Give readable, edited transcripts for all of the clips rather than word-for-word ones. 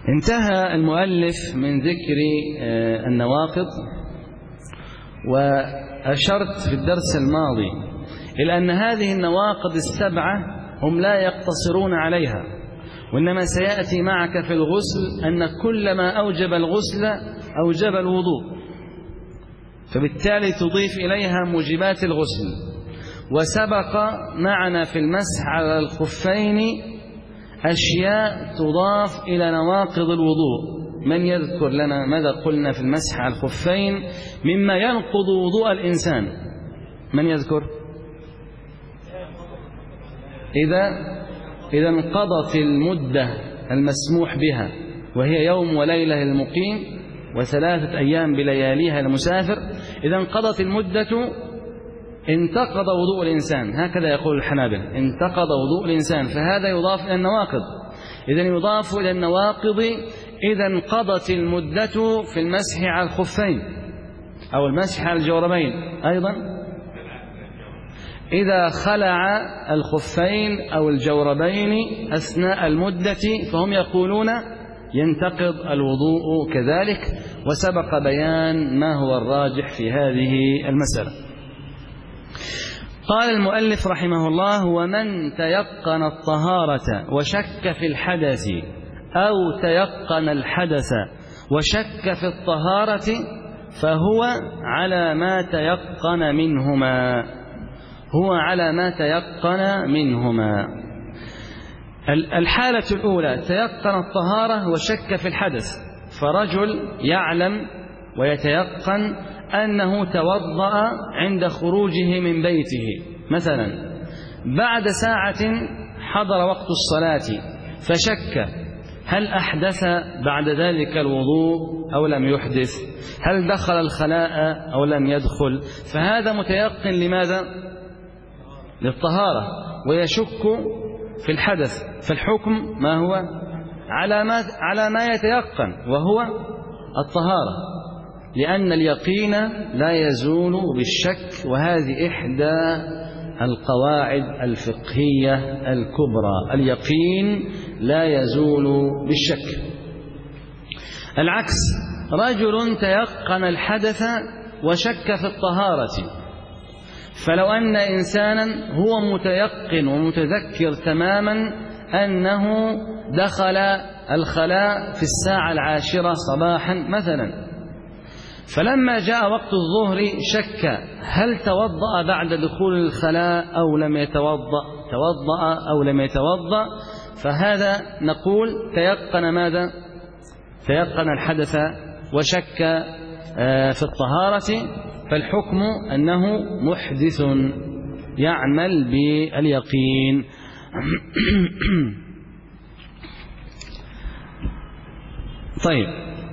انتهى المؤلف من ذكر النواقض، وأشرت في الدرس الماضي إلى أن هذه النواقض السبعة هم لا يقتصرون عليها، وإنما سيأتي معك في الغسل أن كل ما أوجب الغسل أوجب الوضوء، فبالتالي تضيف إليها موجبات الغسل. وسبق معنا في المسح على الخفين أشياء تضاف إلى نواقض الوضوء. من يذكر لنا ماذا قلنا في المسح على الخفين مما ينقض وضوء الإنسان؟ من يذكر؟ إذا انقضت المدة المسموح بها، وهي يوم وليلة للمقيم و3 أيام بلياليها للمسافر، إذا انقضت المدة انتقض وضوء الإنسان، هكذا يقول الحنابلة، انتقض وضوء الإنسان، فهذا يضاف إلى النواقض. إذن يضاف إلى النواقض إذا انقضت المدة في المسح على الخفين أو المسح على الجوربين. أيضا إذا خلع الخفين أو الجوربين أثناء المدة فهم يقولون ينتقض الوضوء كذلك، وسبق بيان ما هو الراجح في هذه المسألة. قال المؤلف رحمه الله: ومن تيقن الطهارة وشك في الحدث أو تيقن الحدث وشك في الطهارة فهو على ما تيقن منهما. هو على ما تيقن منهما. الحالة الأولى تيقن الطهارة وشك في الحدث، فرجل يعلم ويتيقن أنه توضأ عند خروجه من بيته مثلا، بعد ساعة حضر وقت الصلاة فشك هل أحدث بعد ذلك الوضوء أو لم يحدث، هل دخل الخلاء أو لم يدخل، فهذا متيقن لماذا؟ للطهارة، ويشك في الحدث، فالحكم ما هو؟ على ما يتيقن وهو الطهارة، لأن اليقين لا يزول بالشك، وهذه إحدى القواعد الفقهية الكبرى، اليقين لا يزول بالشك. العكس، رجل تيقن الحدث وشك في الطهارة، فلو أن إنسانا هو متيقن ومتذكر تماما أنه دخل الخلاء في 10 صباحا مثلا، فلما جاء وقت الظهر شك هل توضأ بعد دخول الخلاء أو لم يتوضأ، توضأ أو لم يتوضأ، فهذا نقول تيقن ماذا؟ تيقن الحدث وشك في الطهارة، فالحكم أنه محدث يعمل باليقين. طيب،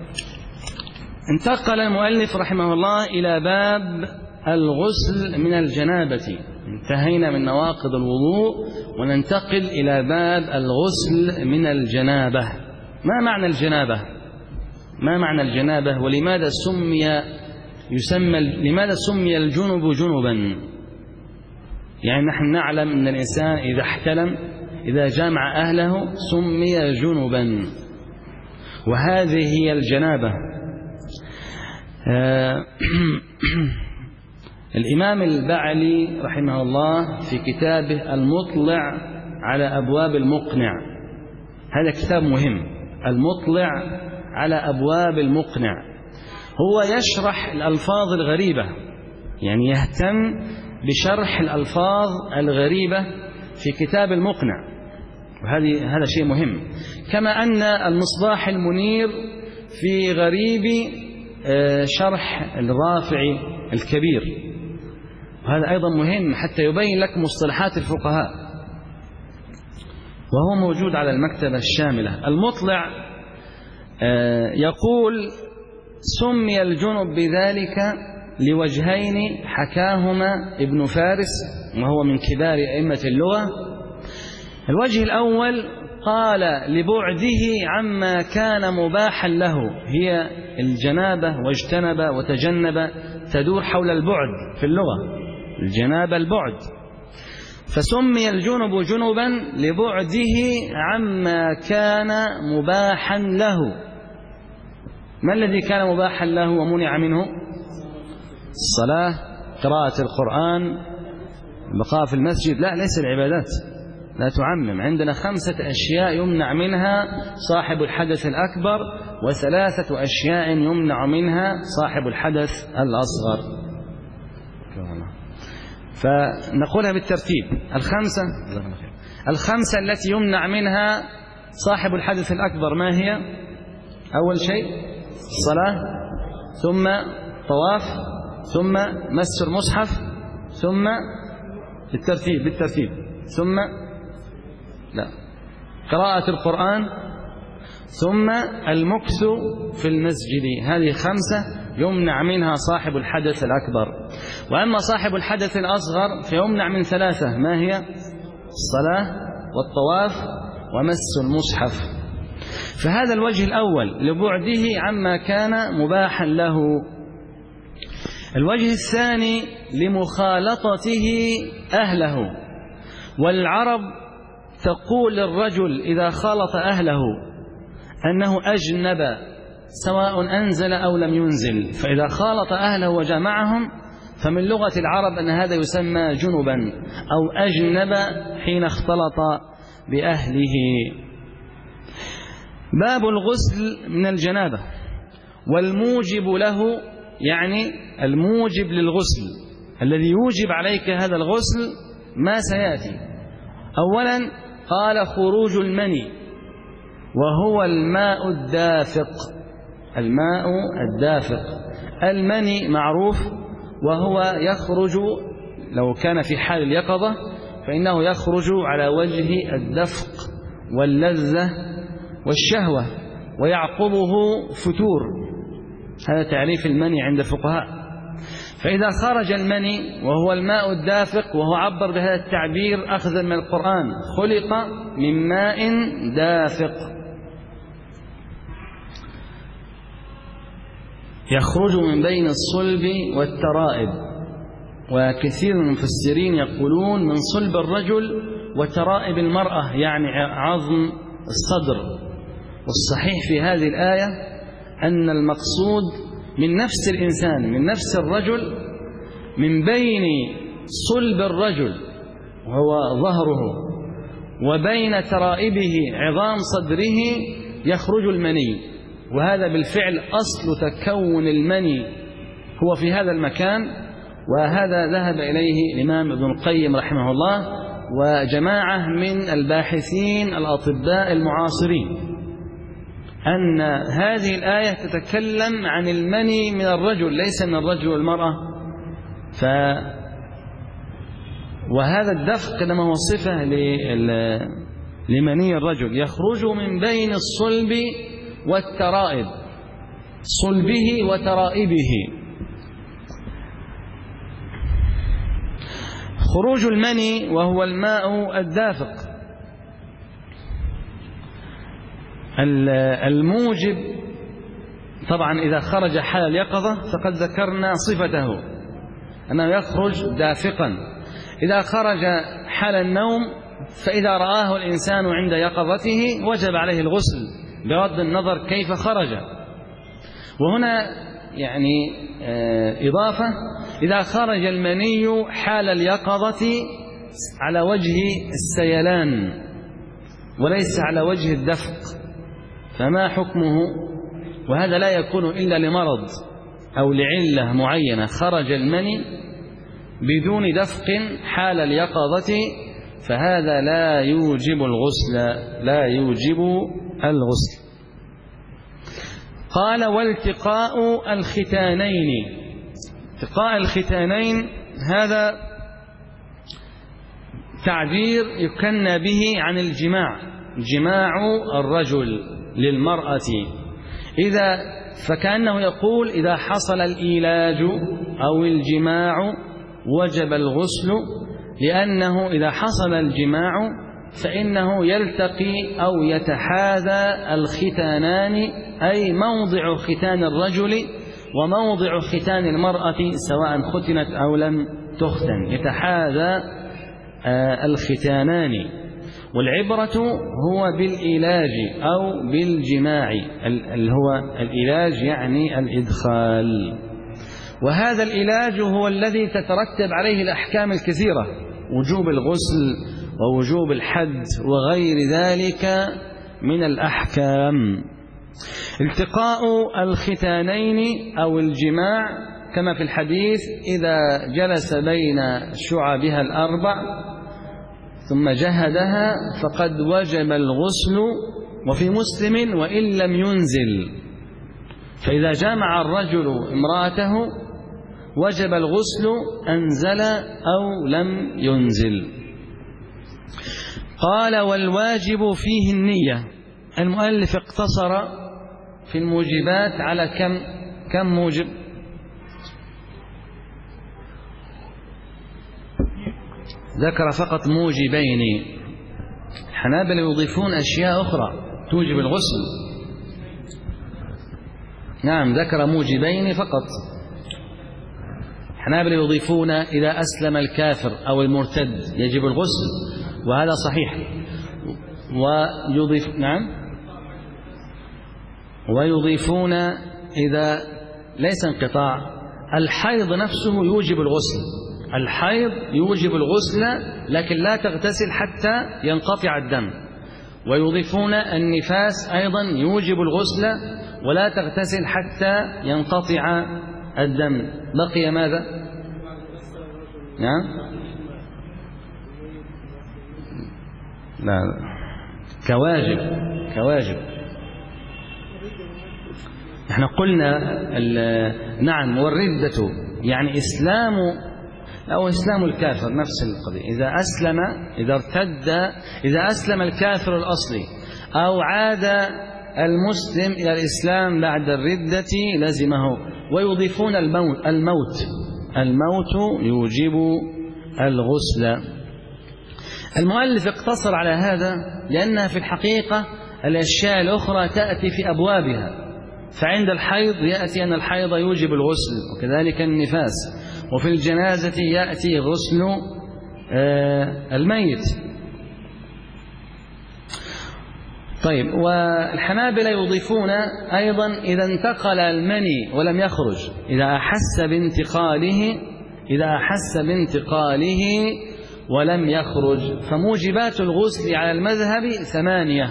انتقل المؤلف رحمه الله إلى باب الغسل من الجنابة. انتهينا من نواقض الوضوء وننتقل إلى باب الغسل من الجنابة. ما معنى الجنابة؟ ما معنى الجنابة؟ ولماذا لماذا سمي الجنب جنبا؟ يعني نحن نعلم أن الإنسان إذا احتلم، إذا جامع أهله سمي جنبا، وهذه هي الجنابة. الإمام البعلي رحمه الله في كتابه المطلع على أبواب المقنع، هذا كتاب مهم، المطلع على أبواب المقنع، هو يشرح الألفاظ الغريبة، يعني يهتم بشرح الألفاظ الغريبة في كتاب المقنع، وهذا شيء مهم. كما أن المصباح المنير في غريب شرح الرافعي الكبير، وهذا أيضا مهم حتى يبين لك مصطلحات الفقهاء، وهو موجود على المكتبة الشاملة. المطلع يقول: سمي الجنب بذلك لوجهين حكاهما ابن فارس، وهو من كبار أئمة اللغة. الوجه الأول قال لبعده عما كان مباحا له، هي الجنابة واجتنب وتجنب تدور حول البعد في اللغة، الجنابة البعد، فسمي الجنب جنبا لبعده عما كان مباحا له. ما الذي كان مباحا له ومنع منه؟ الصلاة، قراءة القرآن، بقاء في المسجد. لا، ليس العبادات، لا تعمم. عندنا 5 أشياء يمنع منها صاحب الحدث الأكبر، و3 أشياء يمنع منها صاحب الحدث الأصغر. فنقولها بالترتيب. الخمسة التي يمنع منها صاحب الحدث الأكبر ما هي؟ أول شيء الصلاة، ثم طواف، ثم مس المصحف، ثم بالترتيب ثم قراءة القرآن، ثم المكث في المسجد. هذه 5 يمنع منها صاحب الحدث الأكبر. وأما صاحب الحدث الأصغر فيمنع من 3. ما هي؟ الصلاة والطواف ومس المصحف. فهذا الوجه الأول لبعده عما كان مباحا له. الوجه الثاني لمخالطته أهله. والعرب تقول للرجل إذا خالط أهله أنه أجنب، سواء أنزل أو لم ينزل. فإذا خالط أهله وجمعهم فمن لغة العرب أن هذا يسمى جنبا أو أجنب حين اختلط بأهله. باب الغسل من الجنابة. والموجب له، يعني الموجب للغسل الذي يوجب عليك هذا الغسل ما سيأتي. أولا قال خروج المني، وهو الماء الدافق. الماء الدافق، المني معروف، وهو يخرج لو كان في حال اليقظة فإنه يخرج على وجه الدفق واللذة والشهوة، ويعقبه فتور. هذا تعريف المني عند الفقهاء. فإذا خرج المني وهو الماء الدافق، وهو عبر بهذا التعبير أخذا من القرآن، خلق من ماء دافق، يخرج من بين الصلب والترائب. وكثير من المفسرين يقولون من صلب الرجل وترائب المرأة، يعني عظم الصدر. والصحيح في هذه الآية أن المقصود من نفس الإنسان، من نفس الرجل، من بين صلب الرجل وهو ظهره وبين ترائبه عظام صدره يخرج المني. وهذا بالفعل أصل تكون المني هو في هذا المكان. وهذا ذهب إليه الإمام ابن القيم رحمه الله وجماعة من الباحثين الأطباء المعاصرين، أن هذه الآية تتكلم عن المني من الرجل، ليس من الرجل والمرأة. وهذا الدفق لما هو صفة لمني الرجل، يخرج من بين الصلب والترائب، صلبه وترائبه. خروج المني وهو الماء الدافق. الموجب طبعا إذا خرج حال اليقظة فقد ذكرنا صفته أنه يخرج دافقا. إذا خرج حال النوم فإذا رآه الإنسان عند يقظته وجب عليه الغسل بغض النظر كيف خرج. وهنا يعني إضافة، إذا خرج المني حال اليقظة على وجه السيلان وليس على وجه الدفق فما حكمه؟ وهذا لا يكون إلا لمرض أو لعلة معينة. خرج المني بدون دفق حال اليقظة فهذا لا يوجب الغسل، لا يوجب الغسل. قال والتقاء الختانين. التقاء الختانين هذا تعبير يكنى به عن الجماع، جماع الرجل للمرأة. فكأنه يقول إذا حصل الإيلاج أو الجماع وجب الغسل، لأنه إذا حصل الجماع فإنه يلتقي أو يتحاذى الختانان، أي موضع ختان الرجل وموضع ختان المرأة سواء ختنت أو لم تختن، يتحاذى الختانان. والعبرة هو بالإيلاج أو بالجماع، اللي هو الإيلاج يعني الإدخال. وهذا العلاج هو الذي تترتب عليه الأحكام الكثيرة، وجوب الغسل ووجوب الحد وغير ذلك من الأحكام. التقاء الختانين أو الجماع كما في الحديث: إذا جلس بين شعبها الأربع ثم جهدها فقد وجب الغسل. وفي مسلم: وإن لم ينزل. فإذا جامع الرجل امرأته وجب الغسل أنزل أو لم ينزل. قال: والواجب فيه النية. المؤلف اقتصر في الموجبات على كم موجب؟ ذكر فقط موجبين. الحنابلة يضيفون أشياء أخرى توجب الغسل. نعم، ذكر موجبين فقط. الحنابلة يضيفون: إذا أسلم الكافر أو المرتد يجب الغسل، وهذا صحيح. ويضيفون إذا ليس انقطاع الحيض نفسه يوجب الغسل. الحيض يوجب الغسل لكن لا تغتسل حتى ينقطع الدم. ويضيفون النفاس أيضا يوجب الغسل ولا تغتسل حتى ينقطع الدم. بقي ماذا؟ نعم؟ لا، كواجب. احنا قلنا نعم. والردة يعني إسلام الكافر، نفس القضية. إذا أسلم الكافر الأصلي أو عاد المسلم إلى الإسلام بعد الردة لزمه. ويضيفون الموت يوجب الغسل. المؤلف اقتصر على هذا لأنها في الحقيقة الأشياء الأخرى تأتي في أبوابها. فعند الحيض يأتي أن الحيض يوجب الغسل، وكذلك النفاس. وفي الجنازة يأتي غسل الميت. طيب، والحنابلة يضيفون أيضا: إذا انتقل المني ولم يخرج، إذا أحس بانتقاله ولم يخرج. فموجبات الغسل على المذهب 8.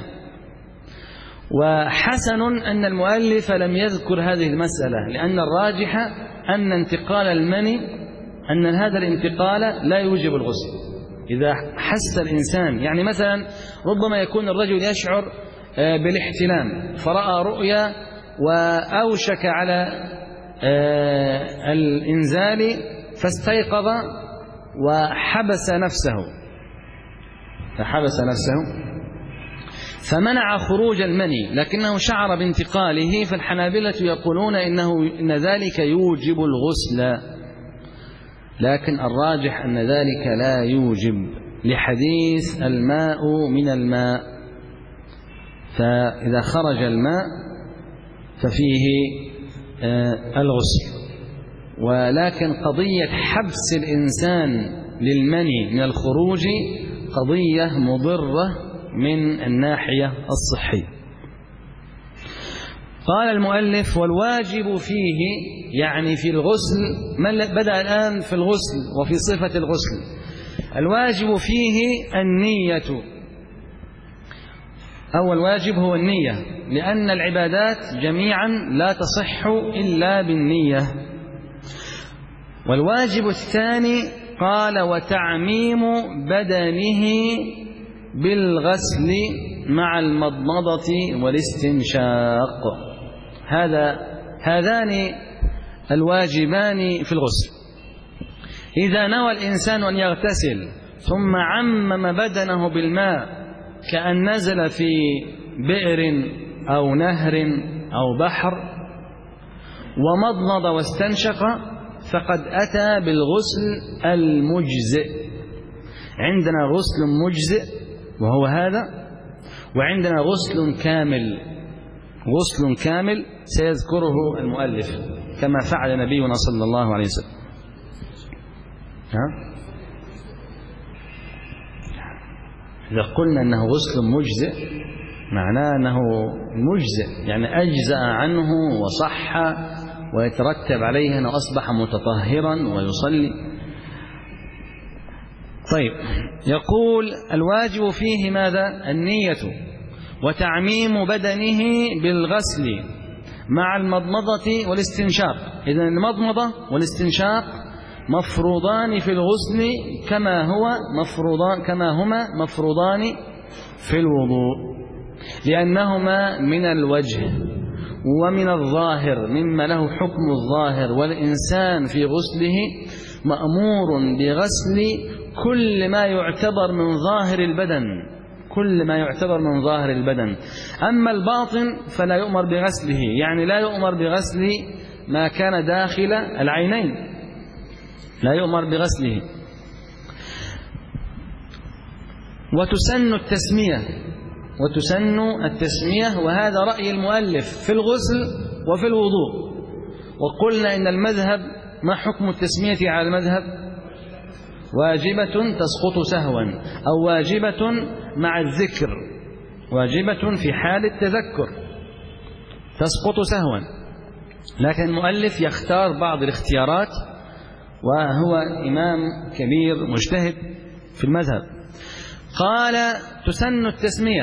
وحسن أن المؤلف لم يذكر هذه المسألة، لأن الراجح أن انتقال المني أن هذا الانتقال لا يوجب الغسل. إذا حس الإنسان، يعني مثلا ربما يكون الرجل يشعر بالاحتلام فرأى رؤيا وأوشك على الإنزال فاستيقظ وحبس نفسه فمنع خروج المني، لكنه شعر بانتقاله. فالحنابلة يقولون إن ذلك يوجب الغسل، لكن الراجح أن ذلك لا يوجب، لحديث الماء من الماء. فإذا خرج الماء ففيه الغسل. ولكن قضية حبس الإنسان للمني من الخروج قضية مضرة من الناحية الصحية. قال المؤلف: والواجب فيه يعني في الغسل. بدأ الآن في الغسل وفي صفة الغسل. الواجب فيه النية. أول واجب هو النية، لأن العبادات جميعا لا تصح إلا بالنية. والواجب الثاني قال: وتعميم بدنه بالغسل مع المضمضة والاستنشاق. هذان الواجبان في الغسل. إذا نوى الإنسان أن يغتسل ثم عمم بدنه بالماء، كأن نزل في بئر أو نهر أو بحر، ومضمض واستنشق، فقد أتى بالغسل المجزئ. عندنا غسل مجزئ وهو هذا، وعندنا غسل كامل سيذكره المؤلف كما فعل نبينا صلى الله عليه وسلم. إذا قلنا أنه غسل مجزئ معناه أنه مجزئ، يعني أجزأ عنه وصح ويترتب عليه أنه أصبح متطهرا ويصلي. طيب، يقول الواجب فيه ماذا؟ النية وتعميم بدنه بالغسل مع المضمضة والاستنشاق. إذن المضمضة والاستنشاق مفروضان في الغسل كما هما مفروضان في الوضوء، لأنهما من الوجه ومن الظاهر مما له حكم الظاهر، والإنسان في غسله مأمور بغسل كل ما يعتبر من ظاهر البدن، أما الباطن فلا يؤمر بغسله، يعني لا يؤمر بغسل ما كان داخل العينين، لا يؤمر بغسله. وتسن التسمية، وهذا رأي المؤلف في الغسل وفي الوضوء. وقلنا إن المذهب، ما حكم التسمية على المذهب؟ واجبة تسقط سهوا، أو واجبة مع الذكر، واجبة في حال التذكر تسقط سهوا، لكن المؤلف يختار بعض الاختيارات، وهو إمام كبير مجتهد في المذهب. قال تسن التسمية،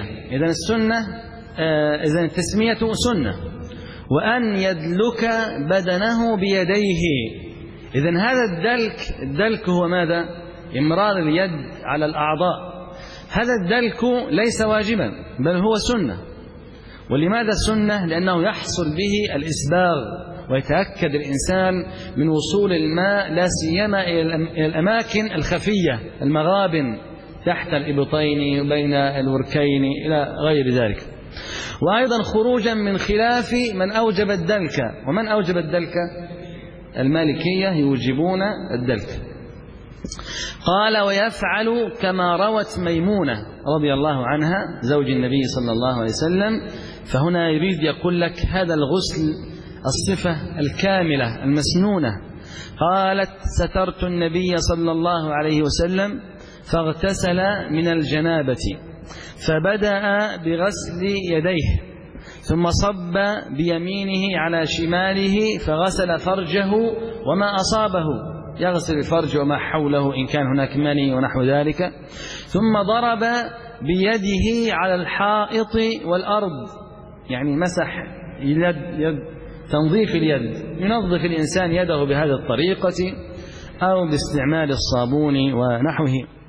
إذن التسمية سنة، وأن يدلك بدنه بيديه. إذن هذا الدلك هو ماذا؟ إمرار اليد على الأعضاء. هذا الدلك ليس واجبا بل هو سنة. ولماذا سنة؟ لأنه يحصل به الإسباغ، ويتأكد الإنسان من وصول الماء لا سيما إلى الأماكن الخفية، المغابن تحت الإبطين وبين الوركين إلى غير ذلك. وأيضا خروجا من خلاف من أوجب الدلك. ومن أوجب الدلك؟ المالكية يوجبون الدلك. قال ويفعل كما روت ميمونة رضي الله عنها زوج النبي صلى الله عليه وسلم. فهنا يريد يقول لك هذا الغسل الصفة الكاملة المسنونة. قالت سترت النبي صلى الله عليه وسلم فاغتسل من الجنابة، فبدأ بغسل يديه، ثم صب بيمينه على شماله فغسل فرجه وما أصابه، يغسل الفرج وما حوله إن كان هناك مني ونحو ذلك، ثم ضرب بيده على الحائط والأرض، يعني مسح يد تنظيف اليد، ينظف الإنسان يده بهذه الطريقة أو باستعمال الصابون ونحوه.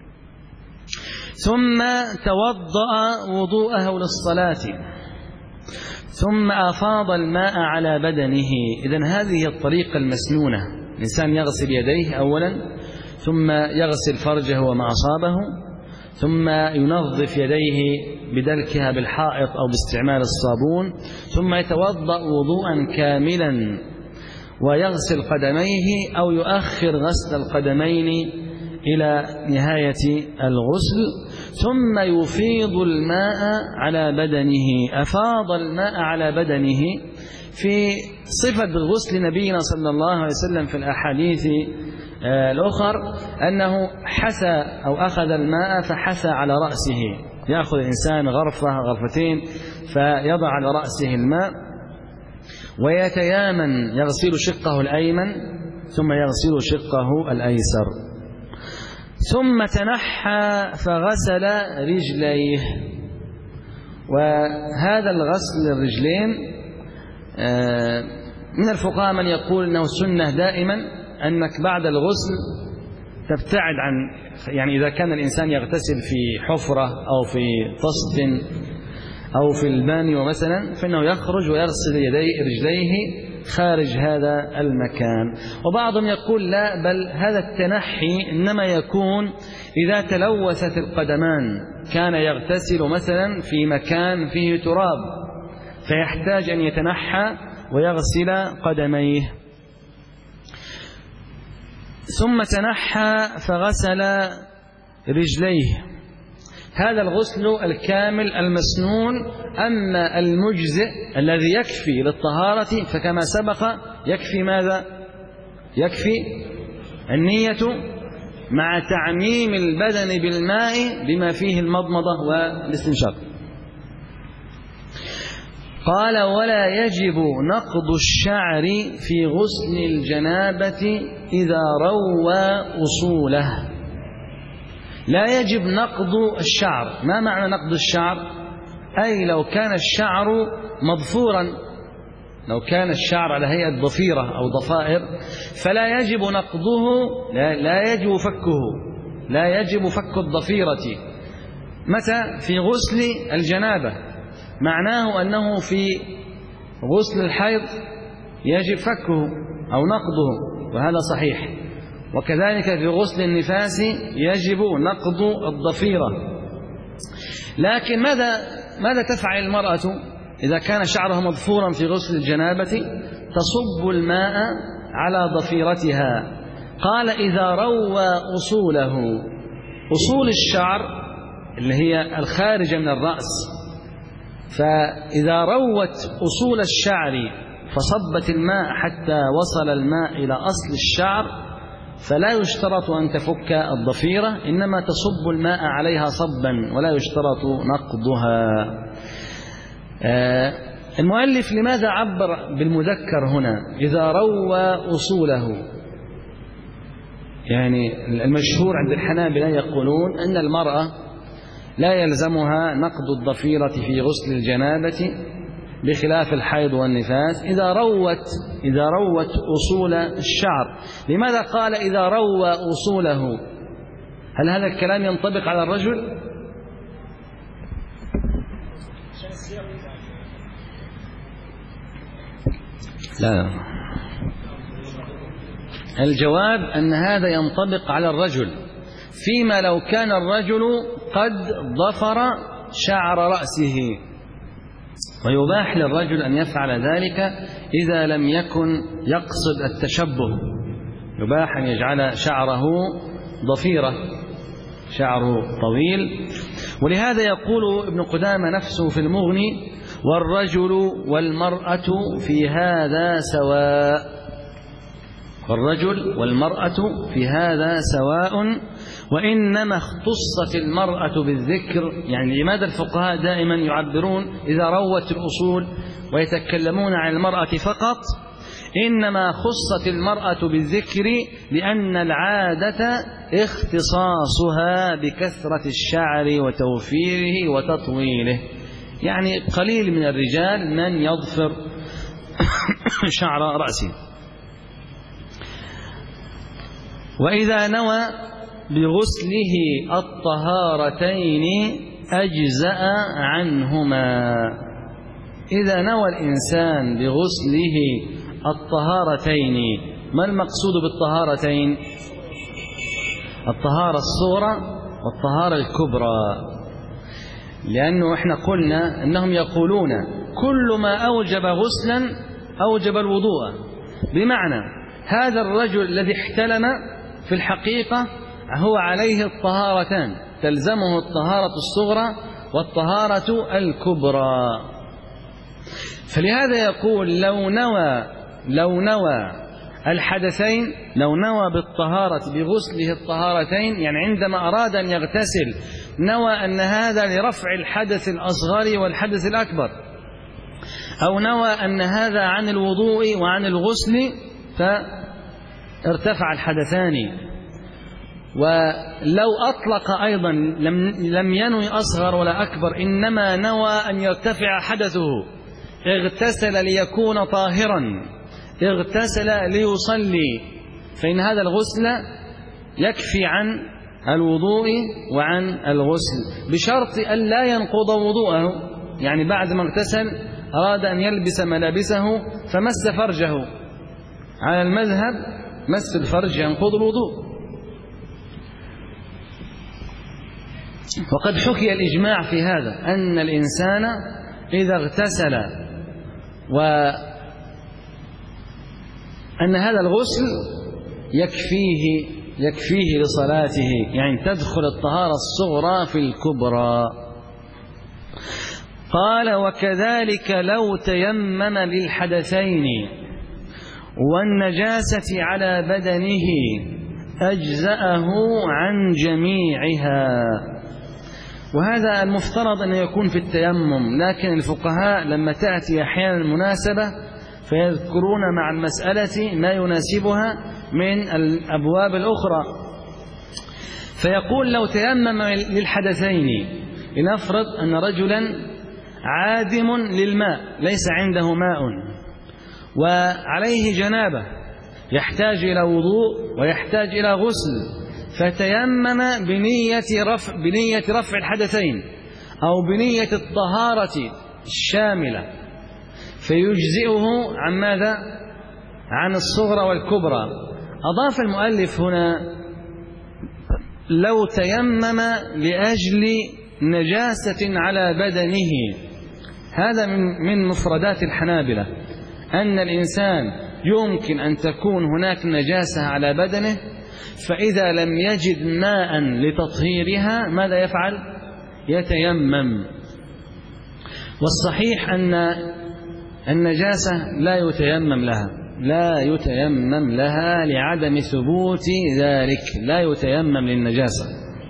ثم توضأ وضوءه للصلاة، ثم أفاض الماء على بدنه. إذن هذه الطريقة المسنونة، الإنسان يغسل يديه أولا، ثم يغسل فرجه وما أصابه، ثم ينظف يديه بدلكها بالحائط أو باستعمال الصابون، ثم يتوضأ وضوءا كاملا ويغسل قدميه أو يؤخر غسل القدمين إلى نهاية الغسل، ثم يفيض الماء على بدنه. أفاض الماء على بدنه في صفة غسل نبينا صلى الله عليه وسلم في الأحاديث الأخر أنه حثى أو أخذ الماء فحثى على رأسه، يأخذ الإنسان غرفة غرفتين فيضع على رأسه الماء ويتيامن، يغسل شقه الأيمن ثم يغسل شقه الأيسر، ثم تنحى فغسل رجليه. وهذا الغسل الرجلين من الفقهاء من يقول أنه سنة دائما، أنك بعد الغسل تبتعد عن، يعني إذا كان الإنسان يغتسل في حفرة أو في طست أو في البانيو مثلا، فإنه يخرج ويغسل رجليه خارج هذا المكان. وبعضهم يقول لا، بل هذا التنحي إنما يكون إذا تلوثت القدمان، كان يغتسل مثلا في مكان فيه تراب فيحتاج أن يتنحى ويغسل قدميه. ثم تنحى فغسل رجليه. هذا الغسل الكامل المسنون. أما المجزئ الذي يكفي للطهارة فكما سبق يكفي ماذا؟ يكفي النية مع تعميم البدن بالماء بما فيه المضمضة والاستنشاق. قال: ولا يجب نقض الشعر في غسل الجنابة إذا روى أصوله. لا يجب نقض الشعر. ما معنى نقض الشعر؟ أي لو كان الشعر مضفورا، لو كان الشعر على هيئة ضفيرة أو ضفائر فلا يجب نقضه، لا يجب فكه، لا يجب فك الضفيرة. متى؟ في غسل الجنابة. معناه أنه في غسل الحيض يجب فكه أو نقضه، وهذا صحيح. وكذلك في غسل النفاس يجب نقض الضفيرة. لكن ماذا تفعل المرأة إذا كان شعرها مضفورا في غسل الجنابة؟ تصب الماء على ضفيرتها. قال: إذا روى أصوله. أصول الشعر اللي هي الخارجة من الرأس، فإذا روت أصول الشعر فصبت الماء حتى وصل الماء إلى أصل الشعر فلا يشترط أن تفك الضفيرة، إنما تصب الماء عليها صبا ولا يشترط نقضها. المؤلف لماذا عبر بالمذكر هنا؟ إذا روى أصوله. يعني المشهور عند الحنابلة يقولون أن المرأة لا يلزمها نقض الضفيرة في غسل الجنابة بخلاف الحيض والنفاس إذا روت أصول الشعر. لماذا قال إذا روى أصوله؟ هل هذا الكلام ينطبق على الرجل؟ لا. الجواب أن هذا ينطبق على الرجل فيما لو كان الرجل قد ضفر شعر رأسه، ويباح للرجل أن يفعل ذلك إذا لم يكن يقصد التشبه. يباح أن يجعل شعره ضفيرة، شعره طويل. ولهذا يقول ابن قدامة نفسه في المغني: والرجل والمرأة في هذا سواء. والرجل والمرأة في هذا سواء، وإنما اختصت المرأة بالذكر. يعني لماذا الفقهاء دائما يعبرون إذا روت الأصول ويتكلمون عن المرأة فقط؟ إنما خصت المرأة بالذكر لأن العادة اختصاصها بكثرة الشعر وتوفيره وتطويله. يعني قليل من الرجال من يضفر شعر رأسه. وإذا نوى بغسله الطهارتين أجزأ عنهما. إذا نوى الإنسان بغسله الطهارتين، ما المقصود بالطهارتين؟ الطهارة الصغرى والطهارة الكبرى. لأنه احنا قلنا أنهم يقولون كل ما أوجب غسلا أوجب الوضوء، بمعنى هذا الرجل الذي احتلم في الحقيقة هو عليه الطهارتان، تلزمه الطهارة الصغرى والطهارة الكبرى. فلهذا يقول لو نوى الحدثين، لو نوى بالطهارة بغسله الطهارتين، يعني عندما أراد أن يغتسل نوى أن هذا لرفع الحدث الأصغر والحدث الأكبر، أو نوى أن هذا عن الوضوء وعن الغسل فارتفع الحدثان. ولو أطلق أيضا لم ينوي أصغر ولا أكبر، إنما نوى أن يرتفع حدثه، اغتسل ليكون طاهرا، اغتسل ليصلي، فإن هذا الغسل يكفي عن الوضوء وعن الغسل، بشرط أن لا ينقض وضوءه. يعني بعد ما اغتسل أراد أن يلبس ملابسه فمس فرجه، على المذهب مس الفرج ينقض الوضوء. وقد حكي الإجماع في هذا، أن الإنسان إذا اغتسل وأن هذا الغسل يكفيه لصلاته، يعني تدخل الطهارة الصغرى في الكبرى. قال: وكذلك لو تيمم للحدثين والنجاسة على بدنه أجزأه عن جميعها. وهذا المفترض أن يكون في التيمم، لكن الفقهاء لما تأتي أحيانا المناسبة فيذكرون مع المسألة ما يناسبها من الأبواب الأخرى. فيقول لو تيمم للحدثين، لنفرض أن رجلا عادم للماء ليس عنده ماء وعليه جنابة يحتاج إلى وضوء ويحتاج إلى غسل، فتيمم بنية رفع الحدثين أو بنية الطهارة الشاملة، فيجزئه عن ماذا؟ عن الصغرى والكبرى. أضاف المؤلف هنا لو تيمم لأجل نجاسة على بدنه. هذا من مفردات الحنابلة، أن الإنسان يمكن أن تكون هناك نجاسة على بدنه، فإذا لم يجد ماء لتطهيرها ماذا يفعل؟ يتيمم. والصحيح أن النجاسة لا يتيمم لها لعدم ثبوت ذلك، لا يتيمم للنجاسة.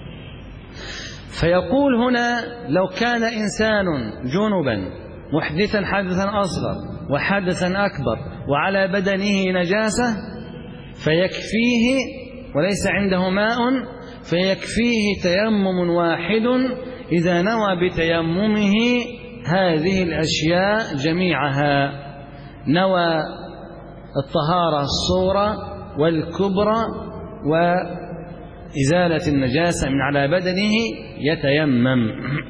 فيقول هنا لو كان إنسان جنبا محدثا حدثا أصغر وحدثا أكبر وعلى بدنه نجاسة فيكفيه، وليس عنده ماء، فيكفيه تيمم واحد إذا نوى بتيممه هذه الأشياء جميعها، نوى الطهارة الصغرى والكبرى وإزالة النجاسة من على بدنه يتيمم.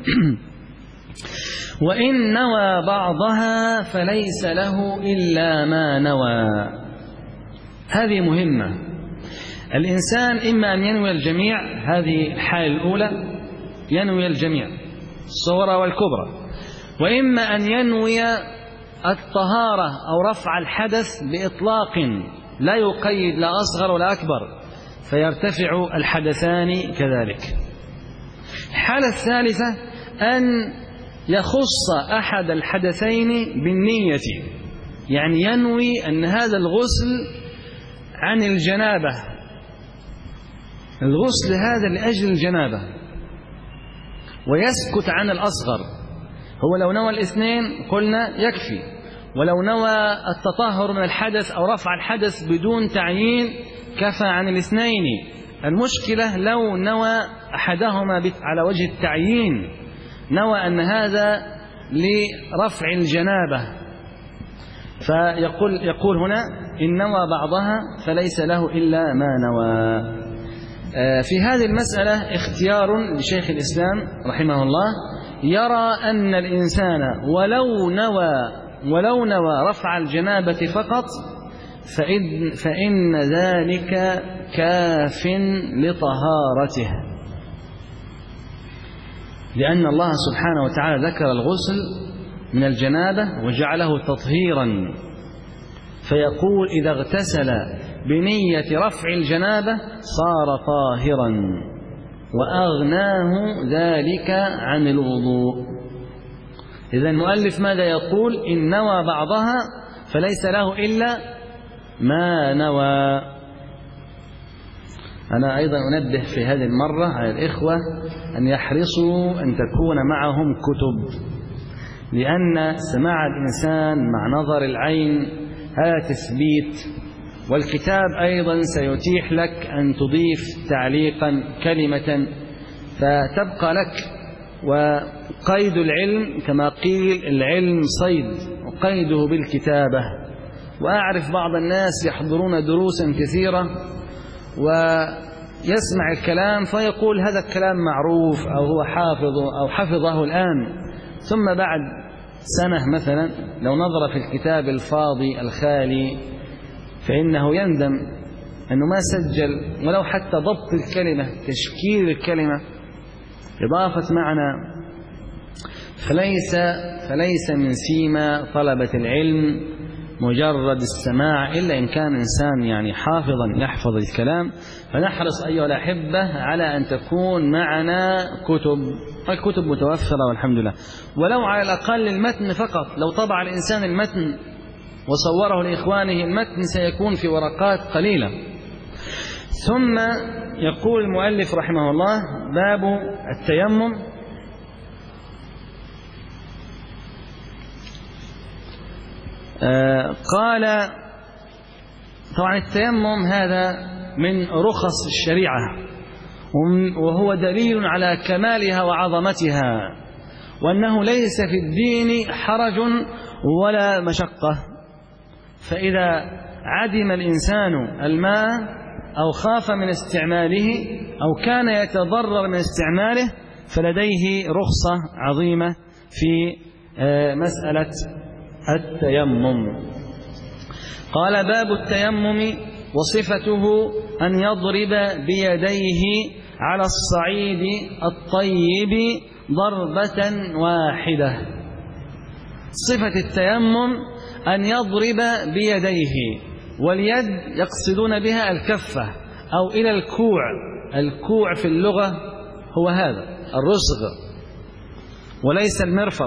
وإن نوى بعضها فليس له إلا ما نوى. هذه مهمة. الإنسان إما أن ينوي الجميع، هذه الحالة الأولى، ينوي الجميع الصغرى والكبرى، وإما أن ينوي الطهارة أو رفع الحدث بإطلاق لا يقيد لا أصغر ولا أكبر، فيرتفع الحدثان كذلك. الحالة الثالثة أن يخص أحد الحدثين بالنية، يعني ينوي أن هذا الغسل عن الجنابة، الغسل هذا لأجل الجنابة، ويسكت عن الأصغر. هو لو نوى الاثنين قلنا يكفي، ولو نوى التطهر من الحدث أو رفع الحدث بدون تعيين كفى عن الاثنين. المشكلة لو نوى أحدهما على وجه التعيين، نوى أن هذا لرفع الجنابة، فيقول هنا إن نوى بعضها فليس له إلا ما نوى. في هذه المسألة اختيار لشيخ الإسلام رحمه الله، يرى أن الإنسان ولو نوى رفع الجنابة فقط فإن ذلك كاف لطهارته، لأن الله سبحانه وتعالى ذكر الغسل من الجنابة وجعله تطهيرا، فيقول إذا اغتسل بنية رفع الجنابة صار طاهرا وأغناه ذلك عن الوضوء. إذا المؤلف ماذا يقول؟ إن نوى بعضها فليس له إلا ما نوى. أنا أيضا أنبه في هذه المرة على الإخوة أن يحرصوا أن تكون معهم كتب، لأن سماع الإنسان مع نظر العين هذا تثبيت، والكتاب أيضا سيتيح لك أن تضيف تعليقا كلمة فتبقى لك. وقيد العلم كما قيل العلم صيد وقيده بالكتابة. وأعرف بعض الناس يحضرون دروسا كثيرة ويسمع الكلام فيقول هذا الكلام معروف أو هو حفظه الآن، ثم بعد سنة مثلا لو نظر في الكتاب الفاضي الخالي فإنه يندم أنه ما سجل ولو حتى ضبط الكلمة، تشكيل الكلمة، إضافة معنى. فليس من سيما طلبة العلم مجرد السماع، إلا إن كان إنسان يعني حافظا يحفظ الكلام. فنحرص أيها الأحبة على أن تكون معنا كتب، الكتب متوفرة والحمد لله، ولو على الأقل المتن فقط. لو طبع الإنسان المتن وصوره لإخوانه المتن سيكون في ورقات قليلة. ثم يقول المؤلف رحمه الله: باب التيمم. قال: طبعا التيمم هذا من رخص الشريعة، وهو دليل على كمالها وعظمتها، وأنه ليس في الدين حرج ولا مشقة. فإذا عدم الإنسان الماء أو خاف من استعماله أو كان يتضرر من استعماله فلديه رخصة عظيمة في مسألة التيمم. قال: باب التيمم وصفته أن يضرب بيديه على الصعيد الطيب ضربة واحدة. صفة التيمم أن يضرب بيديه، واليد يقصدون بها الكفة أو إلى الكوع. الكوع في اللغة هو هذا الرسغ وليس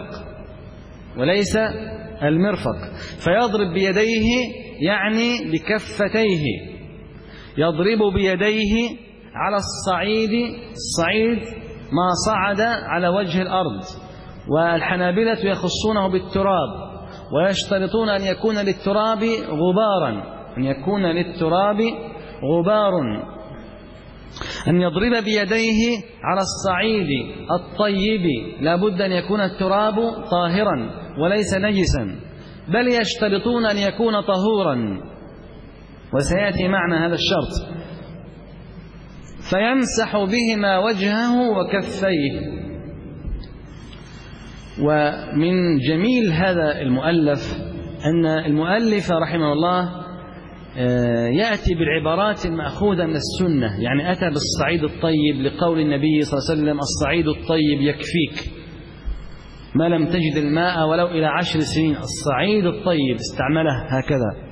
المرفق. فيضرب بيديه يعني بكفتيه، يضرب بيديه على الصعيد ما صعد على وجه الأرض. والحنابلة يخصونه بالتراب، ويشترطون أن يكون للتراب غبار، أن يضرب بيديه على الصعيد الطيب، لا بد أن يكون التراب طاهرا وليس نجسا، بل يشترطون أن يكون طهورا، وسيأتي معنى هذا الشرط. فيمسح بهما وجهه وكفيه. ومن جميل هذا المؤلف أن المؤلف رحمه الله يأتي بالعبارات المأخوذة من السنة، يعني أتى بالصعيد الطيب لقول النبي صلى الله عليه وسلم: الصعيد الطيب يكفيك ما لم تجد الماء ولو إلى 10 سنين. الصعيد الطيب استعمله هكذا.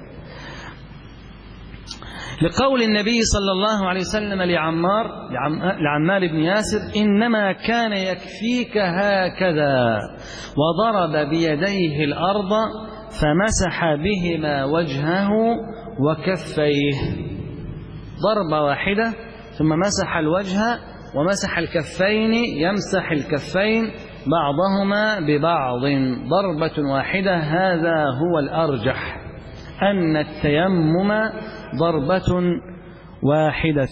لقول النبي صلى الله عليه وسلم لعمار بن ياسر: إنما كان يكفيك هكذا، وضرب بيديه الأرض فمسح بهما وجهه وكفيه. ضربة واحدة ثم مسح الوجه ومسح الكفين، يمسح الكفين بعضهما ببعض ضربة واحدة. هذا هو الأرجح، أن التيمم ضربة واحدة.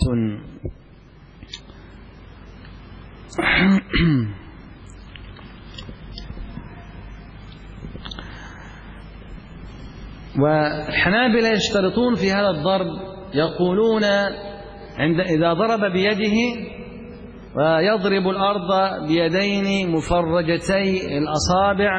والحنابلة يشترطون في هذا الضرب، يقولون إذا ضرب بيده ويضرب الأرض بيدين مفرجتي الأصابع،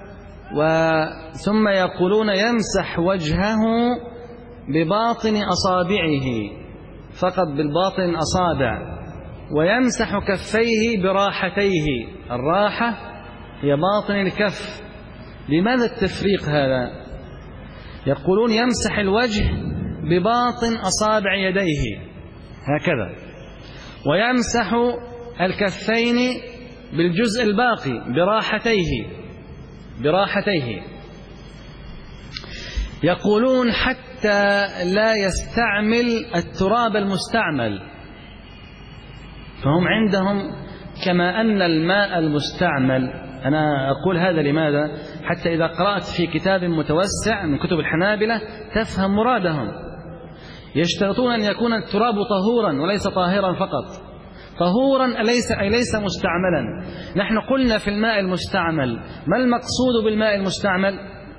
ثم يقولون يمسح وجهه بباطن أصابعه، فقط بالباطن الأصابع، ويمسح كفيه براحتيه. الراحة هي باطن الكف. لماذا التفريق هذا؟ يقولون يمسح الوجه بباطن أصابع يديه هكذا، ويمسح الكفين بالجزء الباقي براحتيه. يقولون حتى لا يستعمل التراب المستعمل. فهم عندهم كما أن الماء المستعمل، أنا أقول هذا لماذا؟ حتى إذا قرأت في كتاب متوسع من كتب الحنابلة تفهم مرادهم. يشترطون أن يكون التراب طهورا وليس طاهرا فقط. طهورا ليس مستعملا. نحن قلنا في الماء المستعمل، ما المقصود بالماء المستعمل؟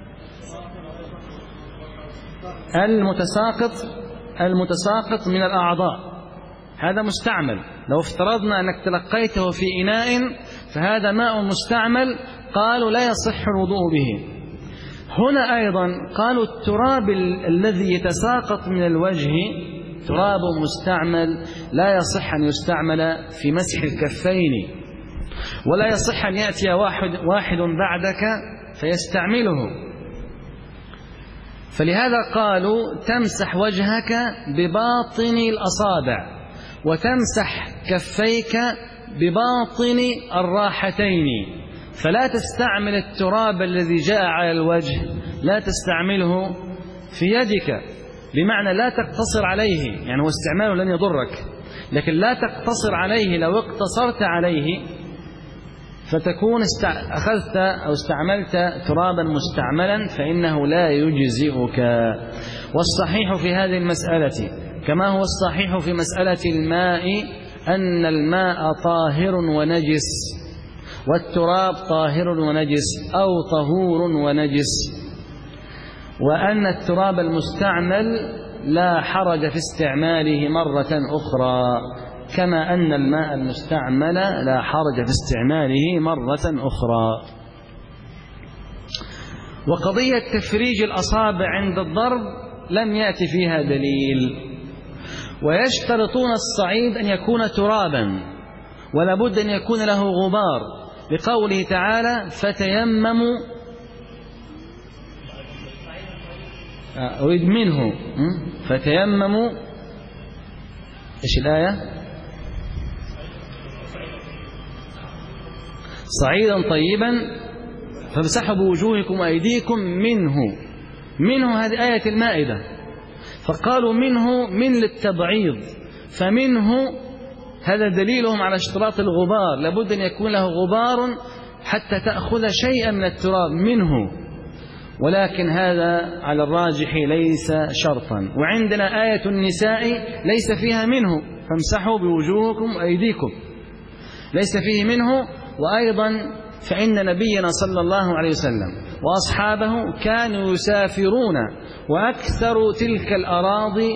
المتساقط من الأعضاء، هذا مستعمل. لو افترضنا أنك تلقيته في إناء فهذا ماء مستعمل، قالوا لا يصح الوضوء به. هنا أيضا قالوا التراب الذي يتساقط من الوجه تراب مستعمل، لا يصح أن يستعمل في مسح الكفين، ولا يصح أن يأتي واحد بعدك فيستعمله. فلهذا قالوا تمسح وجهك بباطن الأصابع، وتمسح كفيك بباطن الراحتين. فلا تستعمل التراب الذي جاء على الوجه، لا تستعمله في يدك، بمعنى لا تقتصر عليه، يعني هو استعماله لن يضرك، لكن لا تقتصر عليه. لو اقتصرت عليه فتكون أخذت أو استعملت ترابا مستعملا فإنه لا يجزئك. والصحيح في هذه المسألة كما هو الصحيح في مسألة الماء أن الماء طاهر ونجس، والتراب طاهر ونجس أو طهور ونجس، وأن التراب المستعمل لا حرج في استعماله مرة أخرى، كما أن الماء المستعمل لا حرج في استعماله مرة أخرى. وقضية تفريج الأصابع عند الضرب لم يأتي فيها دليل، ويشترطون الصعيد أن يكون ترابا ولا بد أن يكون له غبار، لقوله تعالى فتيمموا أريد منه فتيمموا إيش الآية؟ صعيدا طيبا فامسحوا بوجوهكم وأيديكم منه هذه آية المائدة، فقالوا منه من للتبعيض، فمنه هذا دليلهم على اشتراط الغبار، لابد أن يكون له غبار حتى تأخذ شيئا من التراب منه، ولكن هذا على الراجح ليس شرطا. وعندنا آية النساء ليس فيها منه فامسحوا بوجوهكم وأيديكم، ليس فيه منه. وأيضا فإن نبينا صلى الله عليه وسلم وأصحابه كانوا يسافرون وأكثر تلك الأراضي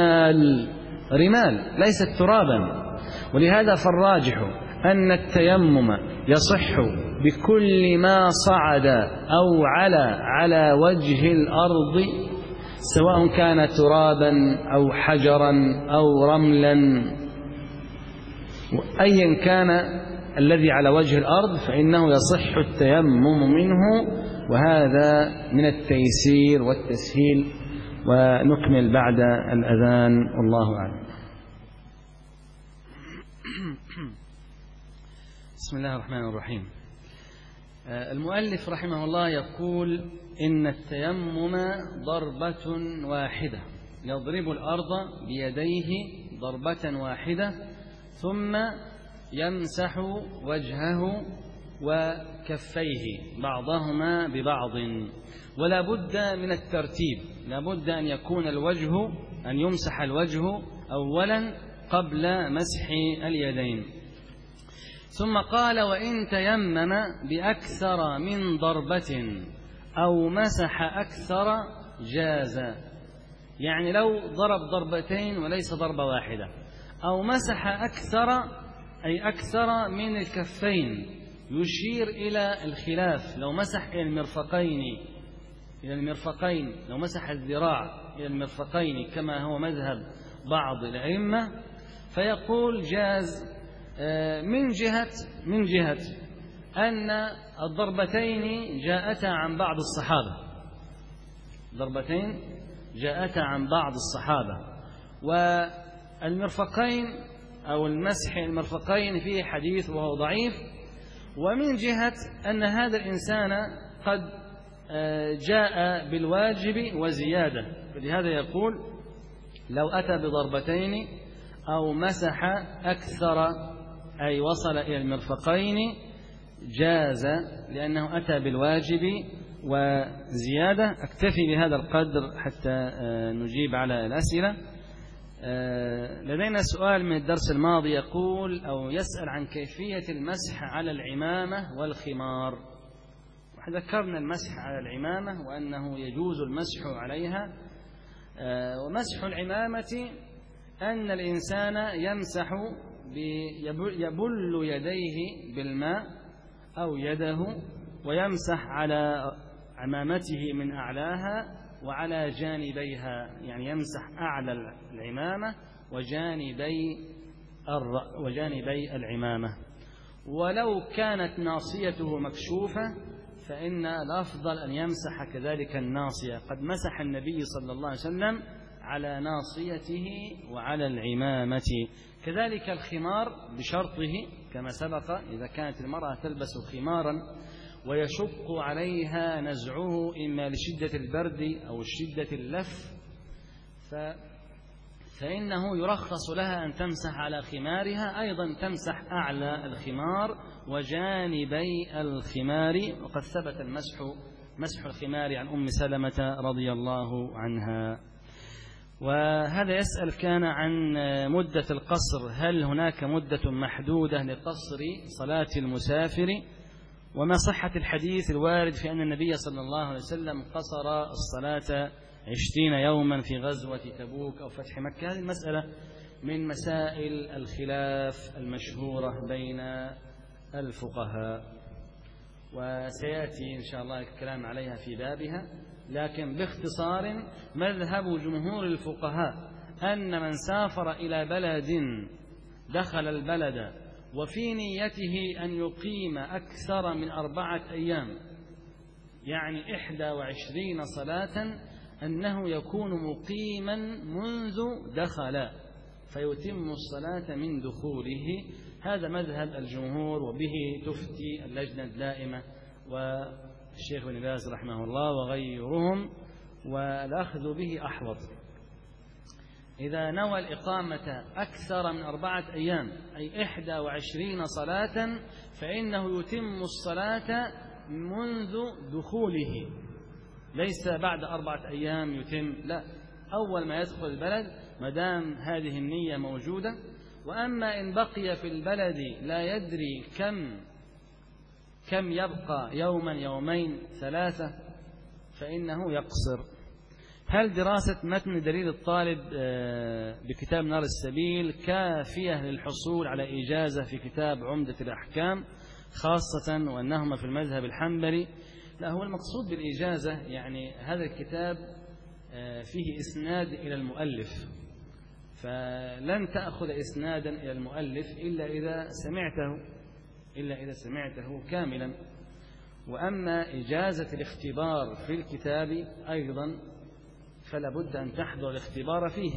رمال ليست ترابا، ولهذا فالراجح أن التيمم يصح بكل ما صعد أو على وجه الأرض، سواء كان ترابا أو حجرا أو رملا، أيا كان الذي على وجه الأرض فإنه يصح التيمم منه، وهذا من التيسير والتسهيل. ونكمل بعد الأذان والله أعلم. بسم الله الرحمن الرحيم. المؤلف رحمه الله يقول إن التيمم ضربة واحدة، يضرب الأرض بيديه ضربة واحدة ثم يمسح وجهه وكفيه بعضهما ببعض، ولا بد من الترتيب، لا بد أن يكون الوجه أن يمسح الوجه أولا قبل مسح اليدين. ثم قال وإن تيمم بأكثر من ضربة أو مسح أكثر جاز، يعني لو ضرب ضربتين وليس ضربة واحدة، أو مسح أكثر أي أكثر من الكفين، يشير إلى الخلاف، لو مسح إلى المرفقين لو مسح الذراع إلى المرفقين كما هو مذهب بعض الأئمة في جاز من جهة أن الضربتين جاءتا عن بعض الصحابة، والمرفقين أو المسح المرفقين فيه حديث وهو ضعيف، ومن جهة أن هذا الإنسان قد جاء بالواجب وزيادة، فلهذا يقول لو أتى بضربتين أو مسح أكثر أي وصل إلى المرفقين جاز، لأنه أتى بالواجب وزيادة. أكتفي بهذا القدر حتى نجيب على الأسئلة. لدينا سؤال من الدرس الماضي يقول أو يسأل عن كيفية المسح على العمامة والخمار. ذكرنا المسح على العمامة وأنه يجوز المسح عليها، ومسح العمامة أن الإنسان يمسح يبل يديه بالماء أو يده، ويمسح على عمامته من أعلاها وعلى جانبيها، يعني يمسح أعلى العمامة وجانبي العمامة. ولو كانت ناصيته مكشوفة فإن الأفضل أن يمسح كذلك الناصية، قد مسح النبي صلى الله عليه وسلم على ناصيته وعلى العمامة. كذلك الخمار بشرطه كما سبق، إذا كانت المرأة تلبس خمارا ويشق عليها نزعه إما لشدة البرد أو شدة اللف فإنه يرخص لها أن تمسح على خمارها، أيضا تمسح أعلى الخمار وجانبي الخمار، وقد ثبت مسح الخمار عن أم سلمة رضي الله عنها. وهذا يسأل كان عن مدة القصر، هل هناك مدة محدودة لقصر صلاة المسافر؟ وما صحة الحديث الوارد في أن النبي صلى الله عليه وسلم قصر الصلاة 20 يوما في غزوة تبوك أو فتح مكة؟ هذه المسألة من مسائل الخلاف المشهورة بين الفقهاء، وسيأتي إن شاء الله الكلام عليها في بابها، لكن باختصار مذهب جمهور الفقهاء أن من سافر إلى بلد دخل البلد وفي نيته أن يقيم أكثر من 4 أيام، يعني 21 صلاة، أنه يكون مقيما منذ دخل فيتم الصلاة من دخوله. هذا مذهب الجمهور، وبه تفتي اللجنة الدائمة والشيخ بن باز رحمه الله وغيرهم، والأخذ به أحوط. إذا نوى الإقامة أكثر من 4 أيام أي 21 صلاة فإنه يتم الصلاة منذ دخوله، ليس بعد 4 أيام يتم، لا، أول ما يدخل البلد مدام هذه النية موجودة. وأما إن بقي في البلد لا يدري كم يبقى، يوما يومين 3، فإنه يقصر. هل دراسة متن دليل الطالب بكتاب نار السبيل كافية للحصول على إجازة في كتاب عمدة الأحكام، خاصة وأنهما في المذهب الحنبلي؟ لا، هو المقصود بالإجازة يعني هذا الكتاب فيه إسناد إلى المؤلف، فلن تأخذ إسنادا إلى المؤلف إلا إذا سمعته كاملا. وأما إجازة الاختبار في الكتاب أيضا فلا بد أن تحضر الاختبار فيه.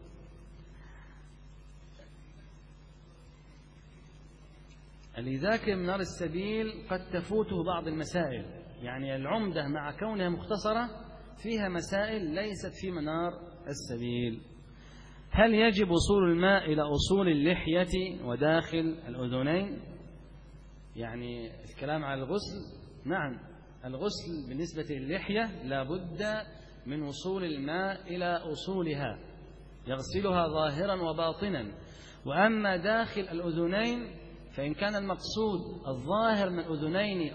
اللي ذاكر من نار السبيل قد تفوته بعض المسائل، يعني العمدة مع كونها مختصرة فيها مسائل ليست في منار السبيل. هل يجب وصول الماء إلى أصول اللحية وداخل الأذنين؟ يعني الكلام على الغسل، نعم، الغسل بالنسبة للحية لا بد من وصول الماء إلى أصولها، يغسلها ظاهرا وباطنا. وأما داخل الأذنين فإن كان المقصود الظاهر من الأذنين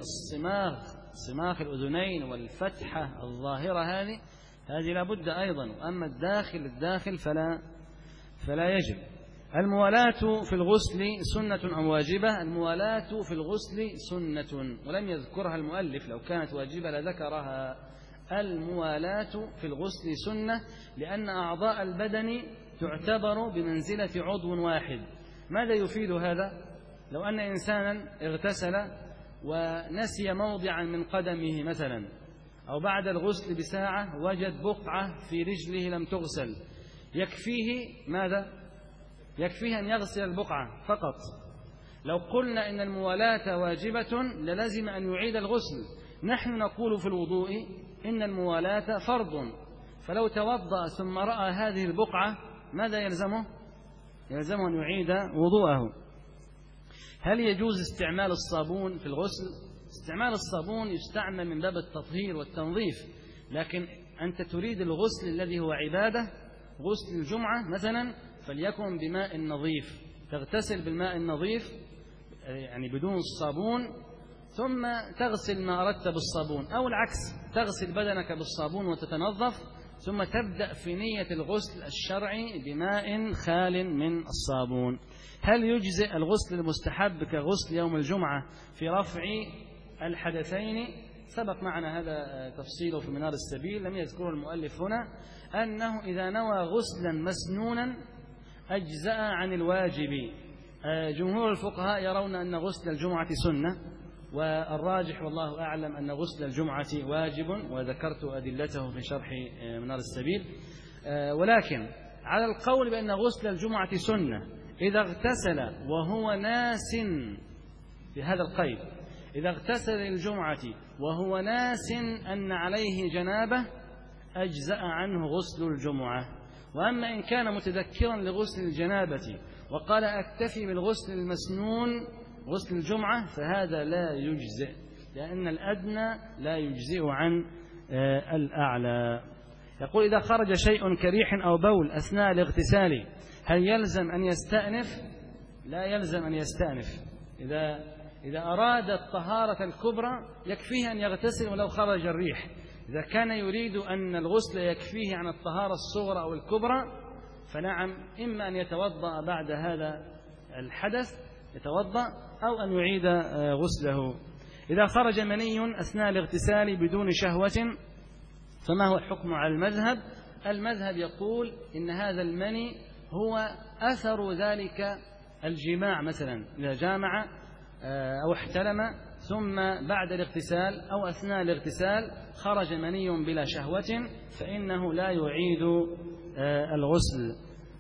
صماخ الأذنين والفتحة الظاهرة هذه لا بد أيضا. وأما الداخل فلا يجب. الموالاة في الغسل سنة أو واجبة؟ الموالاة في الغسل سنة، ولم يذكرها المؤلف، لو كانت واجبة لذكرها. الموالاة في الغسل سنة لأن أعضاء البدن تعتبر بمنزلة عضو واحد. ماذا يفيد هذا؟ لو أن إنسانا اغتسل ونسي موضعا من قدمه مثلا، أو بعد الغسل بساعة وجد بقعة في رجله لم تغسل، يكفيه ماذا؟ يكفيه أن يغسل البقعة فقط. لو قلنا إن الموالاة واجبة للزم أن يعيد الغسل. نحن نقول في الوضوء إن الموالاة فرض، فلو توضأ ثم رأى هذه البقعة ماذا يلزمه؟ يلزمه أن يعيد وضوءه. هل يجوز استعمال الصابون في الغسل؟ استعمال الصابون يستعمل من باب التطهير والتنظيف، لكن أنت تريد الغسل الذي هو عبادة، غسل الجمعة مثلا، فليكن بماء نظيف، تغتسل بالماء النظيف يعني بدون الصابون، ثم تغسل ما أردت بالصابون، أو العكس، تغسل بدنك بالصابون وتتنظف، ثم تبدأ في نية الغسل الشرعي بماء خال من الصابون. هل يجزئ الغسل المستحب كغسل يوم الجمعة في رفع الحدثين؟ سبق معنا هذا تفصيله في منار السبيل، لم يذكره المؤلف هنا، أنه إذا نوى غسلا مسنونا أجزأ عن الواجب. جمهور الفقهاء يرون أن غسل الجمعة سنة، والراجح والله أعلم أن غسل الجمعة واجب، وذكرت أدلته في شرح منار السبيل. ولكن على القول بأن غسل الجمعة سنة إذا اغتسل وهو ناس، في هذا القيد، إذا اغتسل الجمعة وهو ناس أن عليه جنابة أجزأ عنه غسل الجمعة. وأما إن كان متذكرا لغسل الجنابة وقال أكتفي بالغسل المسنون غسل الجمعة فهذا لا يجزئ، لأن الأدنى لا يجزئ عن الأعلى. يقول إذا خرج شيء كريح أو بول أثناء الاغتسال هل يلزم أن يستأنف؟ لا يلزم أن يستأنف. إذا أراد الطهارة الكبرى يكفيه أن يغتسل ولو خرج الريح. إذا كان يريد أن الغسل يكفيه عن الطهارة الصغرى أو الكبرى فنعم، إما أن يتوضأ بعد هذا الحدث يتوضأ أو أن يعيد غسله. إذا خرج مني أثناء الاغتسال بدون شهوة فما هو الحكم على المذهب؟ المذهب يقول إن هذا المني هو أثر ذلك الجماع، مثلا إذا جامع أو احتلم ثم بعد الاغتسال أو أثناء الاغتسال خرج مني بلا شهوة فإنه لا يعيد الغسل.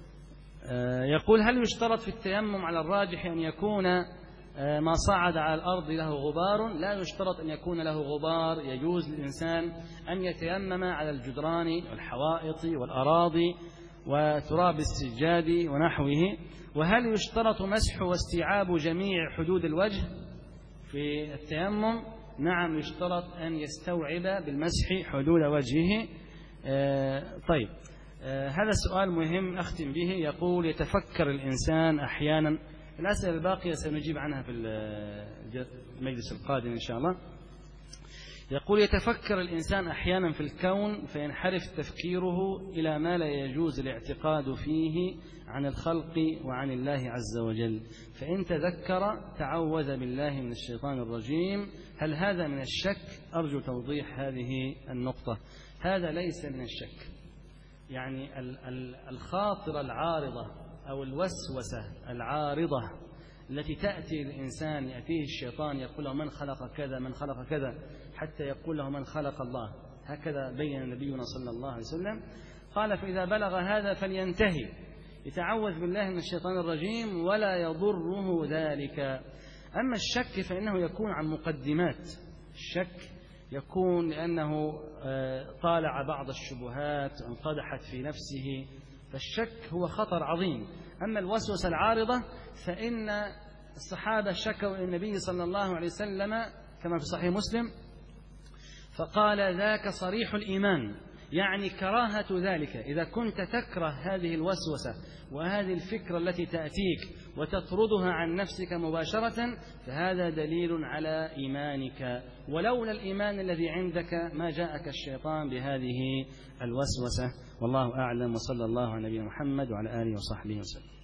يقول هل يشترط في التيمم على الراجح أن يكون ما صعد على الأرض له غبار؟ لا يشترط أن يكون له غبار، يجوز للإنسان أن يتيمم على الجدران والحوائط والأراضي وتراب السجاد ونحوه. وهل يشترط مسح واستيعاب جميع حدود الوجه في التيمم؟ نعم يشترط أن يستوعب بالمسح حدود وجهه. طيب، هذا السؤال مهم أختم به. يقول يتفكر الإنسان أحيانا، الأسئلة الباقية سنجيب عنها في المجلس القادم إن شاء الله. يقول يتفكر الإنسان أحيانا في الكون فينحرف تفكيره إلى ما لا يجوز الاعتقاد فيه عن الخلق وعن الله عز وجل، فإن تذكر تعوذ بالله من الشيطان الرجيم. هل هذا من الشك؟ أرجو توضيح هذه النقطة. هذا ليس من الشك، يعني الخاطرة العارضة أو الوسوسة العارضة التي تأتي الإنسان، يأتيه الشيطان يقول له من خلق كذا من خلق كذا حتى يقول له من خلق الله، هكذا بين نبينا صلى الله عليه وسلم. قال فإذا بلغ هذا فلينتهي، يتعوذ بالله من الشيطان الرجيم ولا يضره ذلك. أما الشك فإنه يكون عن مقدمات، الشك يكون لأنه طالع بعض الشبهات انقدحت في نفسه، فالشك هو خطر عظيم. أما الوسوسة العارضة فإن الصحابة شكوا إلى النبي صلى الله عليه وسلم كما في صحيح مسلم فقال ذاك صريح الإيمان، يعني كراهة ذلك. إذا كنت تكره هذه الوسوسة وهذه الفكرة التي تأتيك وتطردها عن نفسك مباشرة فهذا دليل على إيمانك، ولولا الإيمان الذي عندك ما جاءك الشيطان بهذه الوسوسة. والله أعلم، وصلى الله على نبينا محمد وعلى آله وصحبه وسلم.